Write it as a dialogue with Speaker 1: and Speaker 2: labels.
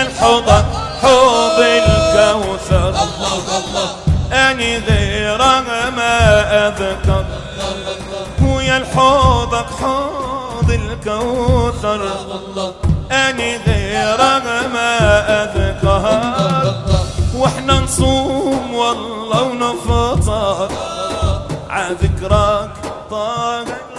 Speaker 1: ويا الحوض حوض الكوثر أني غيره ما أذكر ويا الحوض حوض الكوثر أني غيره ما أذكر واحنا نصوم والله ونفطر عذكرك طاغي